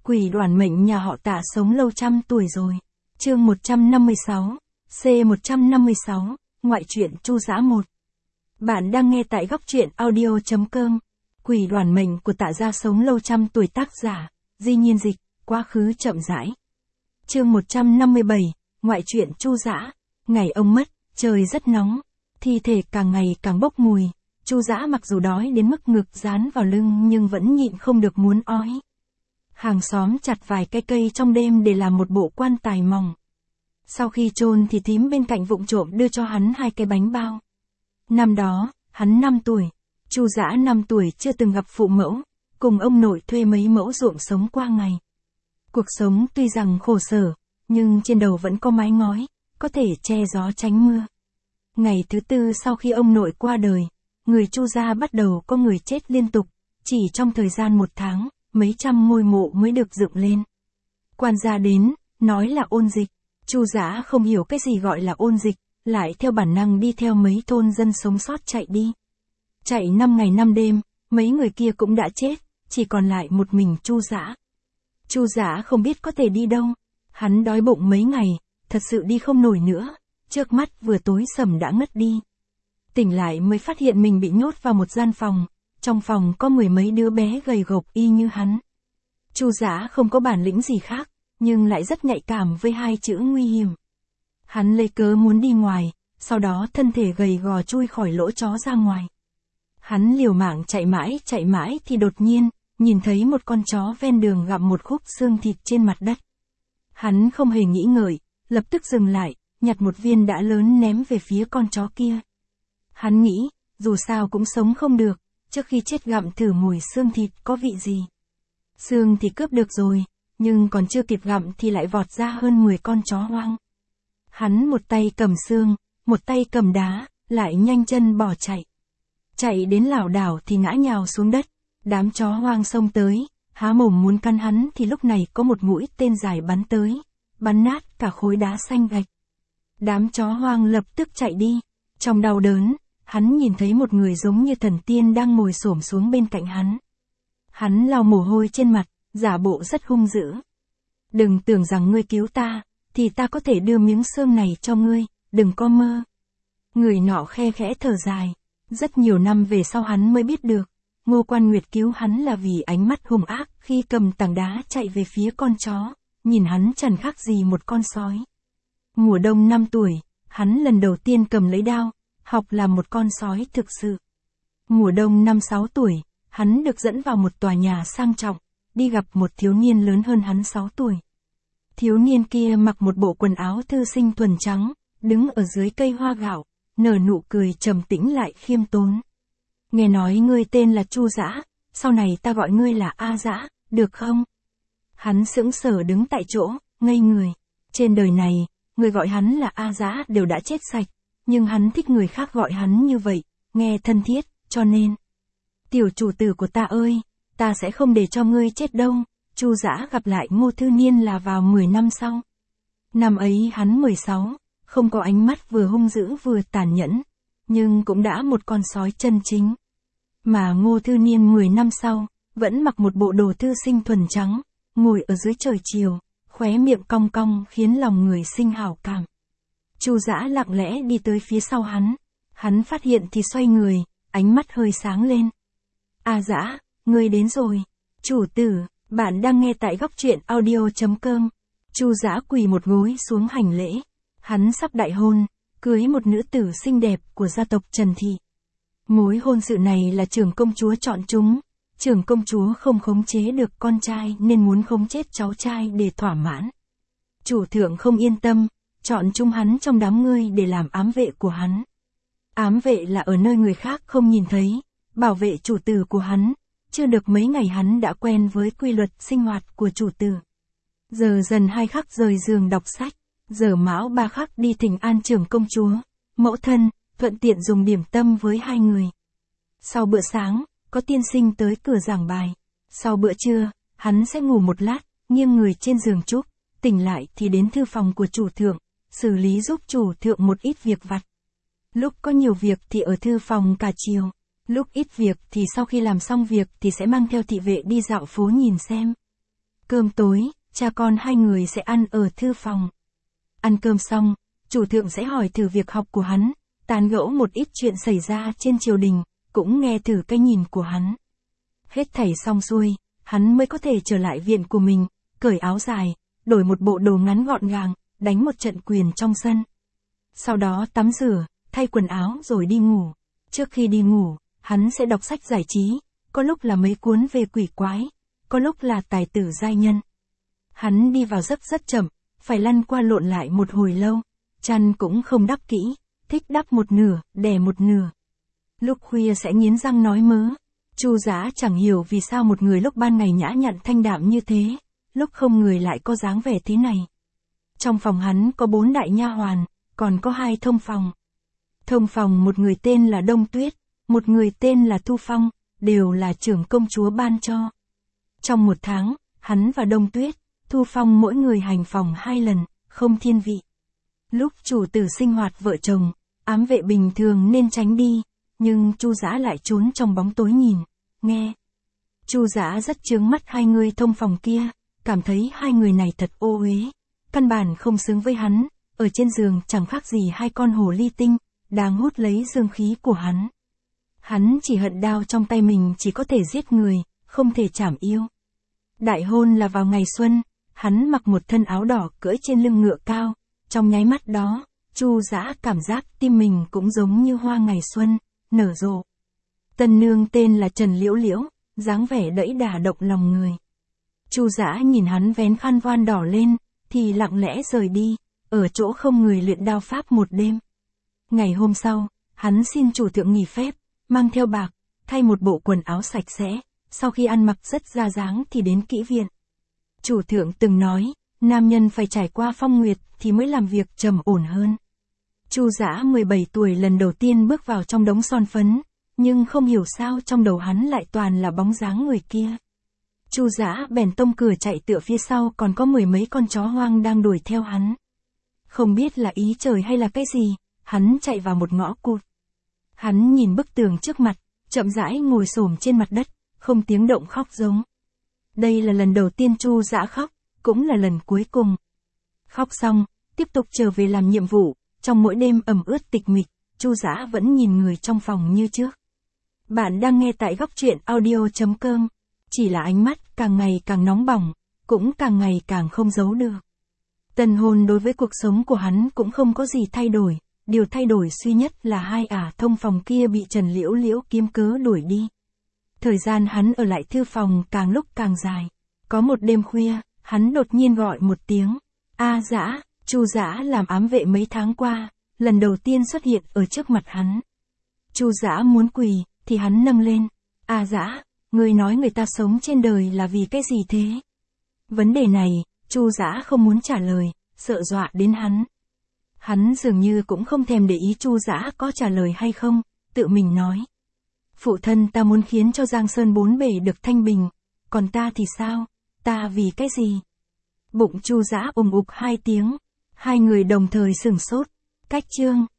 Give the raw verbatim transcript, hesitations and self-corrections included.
Quỷ đoản mệnh nhà họ Tạ sống lâu trăm tuổi rồi. Chương một trăm năm mươi sáu, C một trăm năm mươi sáu, ngoại truyện Chu Dã một. Bạn đang nghe tại góc truyện audio chấm com. Quỷ đoản mệnh của Tạ gia sống lâu trăm tuổi, tác giả Di Nhiên Dịch, quá khứ chậm rãi. Chương một trăm năm mươi bảy, ngoại truyện Chu Dã. Ngày ông mất, trời rất nóng, thi thể càng ngày càng bốc mùi. Chu Dã mặc dù đói đến mức ngực dán vào lưng nhưng vẫn nhịn không được muốn ói. Hàng xóm chặt vài cây cây trong đêm để làm một bộ quan tài mỏng. Sau khi chôn thì thím bên cạnh vụng trộm đưa cho hắn hai cái bánh bao. Năm đó, hắn năm tuổi. Chu Dã năm tuổi chưa từng gặp phụ mẫu, cùng ông nội thuê mấy mẫu ruộng sống qua ngày. Cuộc sống tuy rằng khổ sở, nhưng trên đầu vẫn có mái ngói, có thể che gió tránh mưa. Ngày thứ tư sau khi ông nội qua đời, người Chu gia bắt đầu có người chết liên tục, chỉ trong thời gian một tháng, mấy trăm ngôi mộ mới được dựng lên. Quan gia đến, nói là ôn dịch. Chu Dã không hiểu cái gì gọi là ôn dịch, lại theo bản năng đi theo mấy thôn dân sống sót chạy đi. Chạy năm ngày năm đêm, mấy người kia cũng đã chết, chỉ còn lại một mình Chu Dã. Chu Dã không biết có thể đi đâu, hắn đói bụng mấy ngày, thật sự đi không nổi nữa, trước mắt vừa tối sầm đã ngất đi. Tỉnh lại mới phát hiện mình bị nhốt vào một gian phòng, trong phòng có mười mấy đứa bé gầy gộc y như hắn. Chu Dã không có bản lĩnh gì khác, nhưng lại rất nhạy cảm với hai chữ nguy hiểm. Hắn lấy cớ muốn đi ngoài, sau đó thân thể gầy gò chui khỏi lỗ chó ra ngoài. Hắn liều mạng chạy mãi chạy mãi thì đột nhiên, nhìn thấy một con chó ven đường gặm một khúc xương thịt trên mặt đất. Hắn không hề nghĩ ngợi, lập tức dừng lại, nhặt một viên đã lớn ném về phía con chó kia. Hắn nghĩ, dù sao cũng sống không được, trước khi chết gặm thử mùi xương thịt có vị gì. Xương thì cướp được rồi, nhưng còn chưa kịp gặm thì lại vọt ra hơn mười con chó hoang. Hắn một tay cầm xương, một tay cầm đá, lại nhanh chân bỏ chạy. Chạy đến lảo đảo thì ngã nhào xuống đất, đám chó hoang xông tới, há mồm muốn cắn hắn thì lúc này có một mũi tên dài bắn tới, bắn nát cả khối đá xanh gạch. Đám chó hoang lập tức chạy đi, trong đau đớn, hắn nhìn thấy một người giống như thần tiên đang ngồi xổm xuống bên cạnh hắn. Hắn lau mồ hôi trên mặt, giả bộ rất hung dữ. Đừng tưởng rằng ngươi cứu ta, thì ta có thể đưa miếng xương này cho ngươi, đừng có mơ. Người nọ khe khẽ thở dài, rất nhiều năm về sau hắn mới biết được, Ngô Quan Nguyệt cứu hắn là vì ánh mắt hung ác khi cầm tảng đá chạy về phía con chó, nhìn hắn chẳng khác gì một con sói. Mùa đông năm tuổi, hắn lần đầu tiên cầm lấy đao, học làm một con sói thực sự. Mùa đông năm sáu tuổi, hắn được dẫn vào một tòa nhà sang trọng, đi gặp một thiếu niên lớn hơn hắn sáu tuổi. Thiếu niên kia mặc một bộ quần áo thư sinh thuần trắng, đứng ở dưới cây hoa gạo, nở nụ cười trầm tĩnh lại khiêm tốn. Nghe nói ngươi tên là Chu Dã, sau này ta gọi ngươi là A Dã, được không? Hắn sững sờ đứng tại chỗ, ngây người. Trên đời này, người gọi hắn là A Dã đều đã chết sạch, nhưng hắn thích người khác gọi hắn như vậy, nghe thân thiết, cho nên. Tiểu chủ tử của ta ơi, ta sẽ không để cho ngươi chết đâu. Chu Dã gặp lại Ngô Thư Niên là vào mười năm sau. Năm ấy hắn mười sáu, không có ánh mắt vừa hung dữ vừa tàn nhẫn, nhưng cũng đã một con sói chân chính. Mà Ngô Thư Niên mười năm sau, vẫn mặc một bộ đồ thư sinh thuần trắng, ngồi ở dưới trời chiều, khóe miệng cong cong khiến lòng người sinh hảo cảm. Chu Dã lặng lẽ đi tới phía sau hắn, hắn phát hiện thì xoay người, ánh mắt hơi sáng lên. A Dã, ngươi đến rồi. Chủ tử, bạn đang nghe tại góc truyện audio chấm com. Chu Dã quỳ một gối xuống hành lễ. Hắn sắp đại hôn, cưới một nữ tử xinh đẹp của gia tộc Trần Thị. Mối hôn sự này là trưởng công chúa chọn chúng. Trưởng công chúa không khống chế được con trai nên muốn khống chết cháu trai để thỏa mãn. Chủ thượng không yên tâm, chọn chúng hắn trong đám ngươi để làm ám vệ của hắn. Ám vệ là ở nơi người khác không nhìn thấy, bảo vệ chủ tử của hắn. Chưa được mấy ngày hắn đã quen với quy luật sinh hoạt của chủ tử. Giờ dần hai khắc rời giường đọc sách, giờ mão ba khắc đi thỉnh an trưởng công chúa, mẫu thân, thuận tiện dùng điểm tâm với hai người. Sau bữa sáng, có tiên sinh tới cửa giảng bài. Sau bữa trưa, hắn sẽ ngủ một lát, nghiêng người trên giường trúc, tỉnh lại thì đến thư phòng của chủ thượng, xử lý giúp chủ thượng một ít việc vặt. Lúc có nhiều việc thì ở thư phòng cả chiều. Lúc ít việc thì sau khi làm xong việc thì sẽ mang theo thị vệ đi dạo phố nhìn xem. Cơm tối, cha con hai người sẽ ăn ở thư phòng. Ăn cơm xong, chủ thượng sẽ hỏi thử việc học của hắn, tán gẫu một ít chuyện xảy ra trên triều đình, cũng nghe thử cái nhìn của hắn. Hết thảy xong xuôi, hắn mới có thể trở lại viện của mình, cởi áo dài, đổi một bộ đồ ngắn gọn gàng, đánh một trận quyền trong sân. Sau đó tắm rửa, thay quần áo rồi đi ngủ. Trước khi đi ngủ, hắn sẽ đọc sách giải trí, có lúc là mấy cuốn về quỷ quái, có lúc là tài tử giai nhân. Hắn đi vào giấc rất chậm, phải lăn qua lộn lại một hồi lâu, chăn cũng không đắp kỹ, thích đắp một nửa, đè một nửa. Lúc khuya sẽ nghiến răng nói mớ. Chu Dã chẳng hiểu vì sao một người lúc ban ngày nhã nhặn thanh đạm như thế, lúc không người lại có dáng vẻ thế này. Trong phòng hắn có bốn đại nha hoàn, còn có hai thông phòng. Thông phòng một người tên là Đông Tuyết, một người tên là Thu Phong, đều là trưởng công chúa ban cho. Trong một tháng, hắn và Đông Tuyết, Thu Phong mỗi người hành phòng hai lần, không thiên vị. Lúc chủ tử sinh hoạt vợ chồng, ám vệ bình thường nên tránh đi, nhưng Chu Dã lại trốn trong bóng tối nhìn, nghe. Chu Dã rất chướng mắt hai người thông phòng kia, cảm thấy hai người này thật ô uế, căn bản không xứng với hắn, ở trên giường chẳng khác gì hai con hồ ly tinh, đang hút lấy dương khí của hắn. Hắn chỉ hận đao trong tay mình chỉ có thể giết người, không thể chảm yêu. Đại hôn là vào ngày xuân, hắn mặc một thân áo đỏ cưỡi trên lưng ngựa cao, trong nháy mắt đó, Chu Dã cảm giác tim mình cũng giống như hoa ngày xuân, nở rộ. Tân nương tên là Trần Liễu Liễu, dáng vẻ đẫy đà động lòng người. Chu Dã nhìn hắn vén khăn voan đỏ lên, thì lặng lẽ rời đi, ở chỗ không người luyện đao pháp một đêm. Ngày hôm sau, hắn xin chủ thượng nghỉ phép, mang theo bạc, thay một bộ quần áo sạch sẽ, sau khi ăn mặc rất ra dáng thì đến kỹ viện. Chủ thượng từng nói, nam nhân phải trải qua phong nguyệt thì mới làm việc trầm ổn hơn. Chu Dã mười bảy tuổi lần đầu tiên bước vào trong đống son phấn, nhưng không hiểu sao trong đầu hắn lại toàn là bóng dáng người kia. Chu Dã bèn tông cửa chạy tựa phía sau còn có mười mấy con chó hoang đang đuổi theo hắn. Không biết là ý trời hay là cái gì, hắn chạy vào một ngõ cụt. Hắn nhìn bức tường trước mặt, chậm rãi ngồi xổm trên mặt đất, không tiếng động khóc giống. Đây là lần đầu tiên Chu Dã khóc, cũng là lần cuối cùng. Khóc xong, tiếp tục trở về làm nhiệm vụ, trong mỗi đêm ẩm ướt tịch mịch, Chu Dã vẫn nhìn người trong phòng như trước. Bạn đang nghe tại góc truyện audio chấm com, chỉ là ánh mắt càng ngày càng nóng bỏng, cũng càng ngày càng không giấu được. Tân hôn đối với cuộc sống của hắn cũng không có gì thay đổi, điều thay đổi duy nhất là hai ả thông phòng kia bị Trần Liễu Liễu kiếm cớ đuổi đi. Thời gian hắn ở lại thư phòng càng lúc càng dài. Có một đêm khuya, hắn đột nhiên gọi một tiếng. A Dã. Chu Dã làm ám vệ mấy tháng qua, lần đầu tiên xuất hiện ở trước mặt hắn. Chu Dã muốn quỳ, thì hắn nâng lên. A Dã, ngươi nói người ta sống trên đời là vì cái gì thế? Vấn đề này, Chu Dã không muốn trả lời, sợ dọa đến hắn. Hắn dường như cũng không thèm để ý Chu Dã có trả lời hay không, tự mình nói. Phụ thân ta muốn khiến cho Giang Sơn bốn bể được thanh bình, còn ta thì sao, ta vì cái gì? Bụng Chu Dã ùng ục hai tiếng, hai người đồng thời sửng sốt, cách chương.